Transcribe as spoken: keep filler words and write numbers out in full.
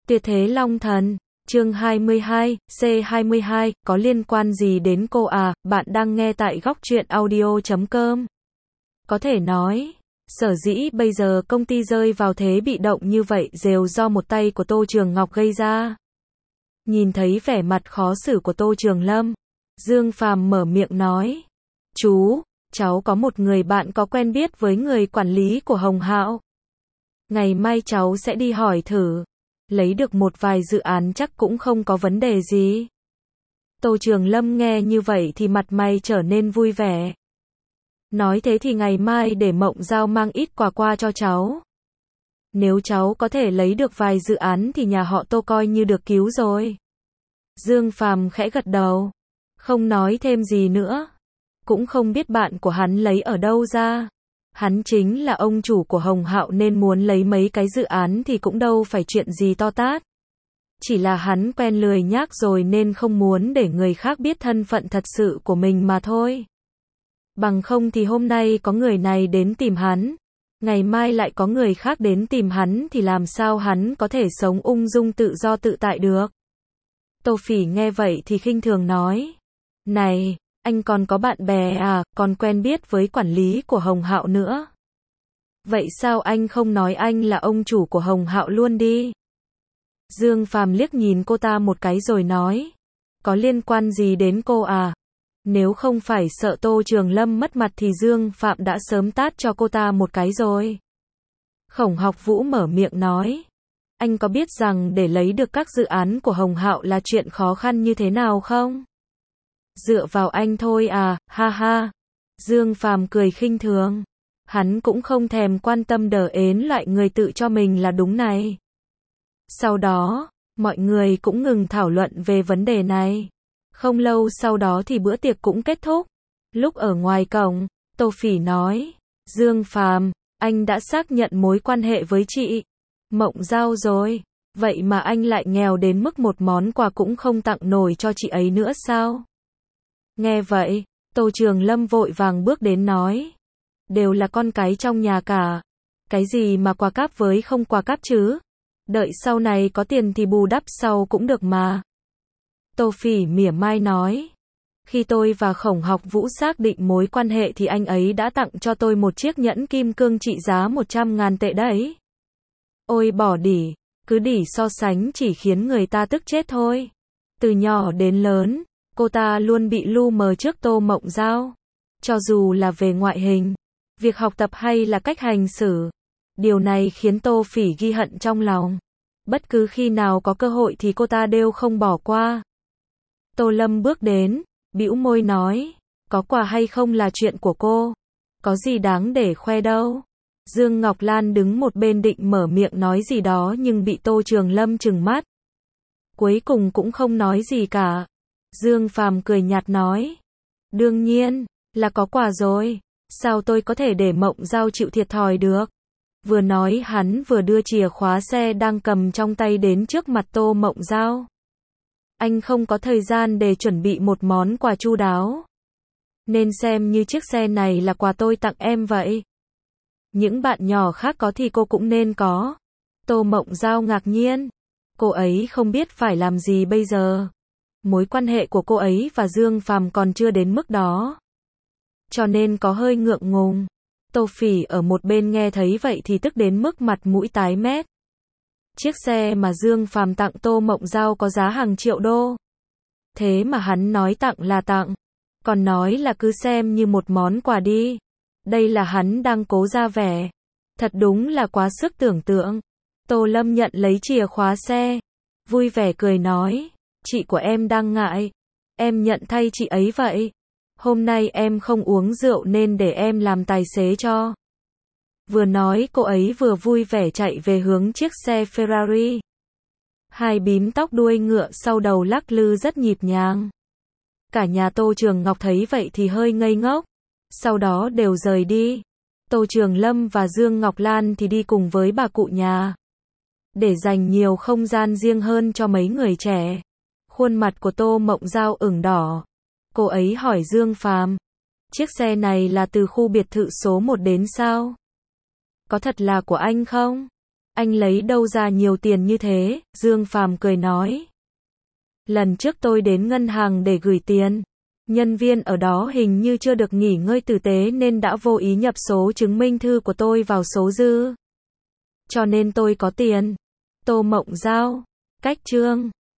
Tuyệt thế Long Thần, chương hai mươi hai, C hai mươi hai, có liên quan gì đến cô à, bạn đang nghe tại góc truyện audio chấm com. Có thể nói, sở dĩ bây giờ công ty rơi vào thế bị động như vậy đều do một tay của Tô Trường Ngọc gây ra. Nhìn thấy vẻ mặt khó xử của Tô Trường Lâm, Dương Phàm mở miệng nói, chú, cháu có một người bạn có quen biết với người quản lý của Hồng Hạo. Ngày mai cháu sẽ đi hỏi thử. Lấy được một vài dự án chắc cũng không có vấn đề gì. Tô Trường Lâm nghe như vậy thì mặt mày trở nên vui vẻ. Nói thế thì ngày mai để Mộng Giao mang ít quà qua cho cháu. Nếu cháu có thể lấy được vài dự án thì nhà họ Tô coi như được cứu rồi. Dương Phàm khẽ gật đầu, không nói thêm gì nữa. Cũng không biết bạn của hắn lấy ở đâu ra. Hắn chính là ông chủ của Hồng Hạo nên muốn lấy mấy cái dự án thì cũng đâu phải chuyện gì to tát. Chỉ là hắn quen lười nhác rồi nên không muốn để người khác biết thân phận thật sự của mình mà thôi. Bằng không thì hôm nay có người này đến tìm hắn, ngày mai lại có người khác đến tìm hắn thì làm sao hắn có thể sống ung dung tự do tự tại được. Tô Phỉ nghe vậy thì khinh thường nói, này, anh còn có bạn bè à, còn quen biết với quản lý của Hồng Hạo nữa. Vậy sao anh không nói anh là ông chủ của Hồng Hạo luôn đi? Dương Phàm liếc nhìn cô ta một cái rồi nói, có liên quan gì đến cô à? Nếu không phải sợ Tô Trường Lâm mất mặt thì Dương Phạm đã sớm tát cho cô ta một cái rồi. Khổng Học Vũ mở miệng nói, anh có biết rằng để lấy được các dự án của Hồng Hạo là chuyện khó khăn như thế nào không? Dựa vào anh thôi à, ha ha. Dương Phàm cười khinh thường. Hắn cũng không thèm quan tâm đờ ến loại người tự cho mình là đúng này. Sau đó, mọi người cũng ngừng thảo luận về vấn đề này. Không lâu sau đó thì bữa tiệc cũng kết thúc. Lúc ở ngoài cổng, Tô Phỉ nói, Dương Phàm, anh đã xác nhận mối quan hệ với chị Mộng Giao rồi. Vậy mà anh lại nghèo đến mức một món quà cũng không tặng nổi cho chị ấy nữa sao? Nghe vậy, Tô Trường Lâm vội vàng bước đến nói, đều là con cái trong nhà cả. Cái gì mà quà cáp với không quà cáp chứ? Đợi sau này có tiền thì bù đắp sau cũng được mà. Tô Phỉ mỉa mai nói, khi tôi và Khổng Học Vũ xác định mối quan hệ thì anh ấy đã tặng cho tôi một chiếc nhẫn kim cương trị giá một trăm ngàn tệ đấy. Ôi bỏ đỉ, cứ đỉ so sánh chỉ khiến người ta tức chết thôi. Từ nhỏ đến lớn, cô ta luôn bị lu mờ trước Tô Mộng Giao. Cho dù là về ngoại hình, việc học tập hay là cách hành xử. Điều này khiến Tô Phỉ ghi hận trong lòng. Bất cứ khi nào có cơ hội thì cô ta đều không bỏ qua. Tô Lâm bước đến, bĩu môi nói, có quà hay không là chuyện của cô. Có gì đáng để khoe đâu. Dương Ngọc Lan đứng một bên định mở miệng nói gì đó nhưng bị Tô Trường Lâm trừng mắt. Cuối cùng cũng không nói gì cả. Dương Phàm cười nhạt nói, đương nhiên, là có quà rồi, sao tôi có thể để Mộng Giao chịu thiệt thòi được. Vừa nói hắn vừa đưa chìa khóa xe đang cầm trong tay đến trước mặt Tô Mộng Giao. Anh không có thời gian để chuẩn bị một món quà chu đáo. Nên xem như chiếc xe này là quà tôi tặng em vậy. Những bạn nhỏ khác có thì cô cũng nên có. Tô Mộng Giao ngạc nhiên. Cô ấy không biết phải làm gì bây giờ. Mối quan hệ của cô ấy và Dương Phàm còn chưa đến mức đó. Cho nên có hơi ngượng ngùng. Tô Phỉ ở một bên nghe thấy vậy thì tức đến mức mặt mũi tái mét. Chiếc xe mà Dương Phàm tặng Tô Mộng Giao có giá hàng triệu đô. Thế mà hắn nói tặng là tặng. Còn nói là cứ xem như một món quà đi. Đây là hắn đang cố ra vẻ. Thật đúng là quá sức tưởng tượng. Tô Lâm nhận lấy chìa khóa xe. Vui vẻ cười nói, chị của em đang ngại. Em nhận thay chị ấy vậy. Hôm nay em không uống rượu nên để em làm tài xế cho. Vừa nói cô ấy vừa vui vẻ chạy về hướng chiếc xe Ferrari. Hai bím tóc đuôi ngựa sau đầu lắc lư rất nhịp nhàng. Cả nhà Tô Trường Ngọc thấy vậy thì hơi ngây ngốc. Sau đó đều rời đi. Tô Trường Lâm và Dương Ngọc Lan thì đi cùng với bà cụ nhà. Để dành nhiều không gian riêng hơn cho mấy người trẻ. Khuôn mặt của Tô Mộng Giao ửng đỏ. Cô ấy hỏi Dương Phàm, chiếc xe này là từ khu biệt thự số một đến sao? Có thật là của anh không? Anh lấy đâu ra nhiều tiền như thế? Dương Phàm cười nói. Lần trước tôi đến ngân hàng để gửi tiền. Nhân viên ở đó hình như chưa được nghỉ ngơi tử tế nên đã vô ý nhập số chứng minh thư của tôi vào số dư. Cho nên tôi có tiền. Tô Mộng Giao. Cách chương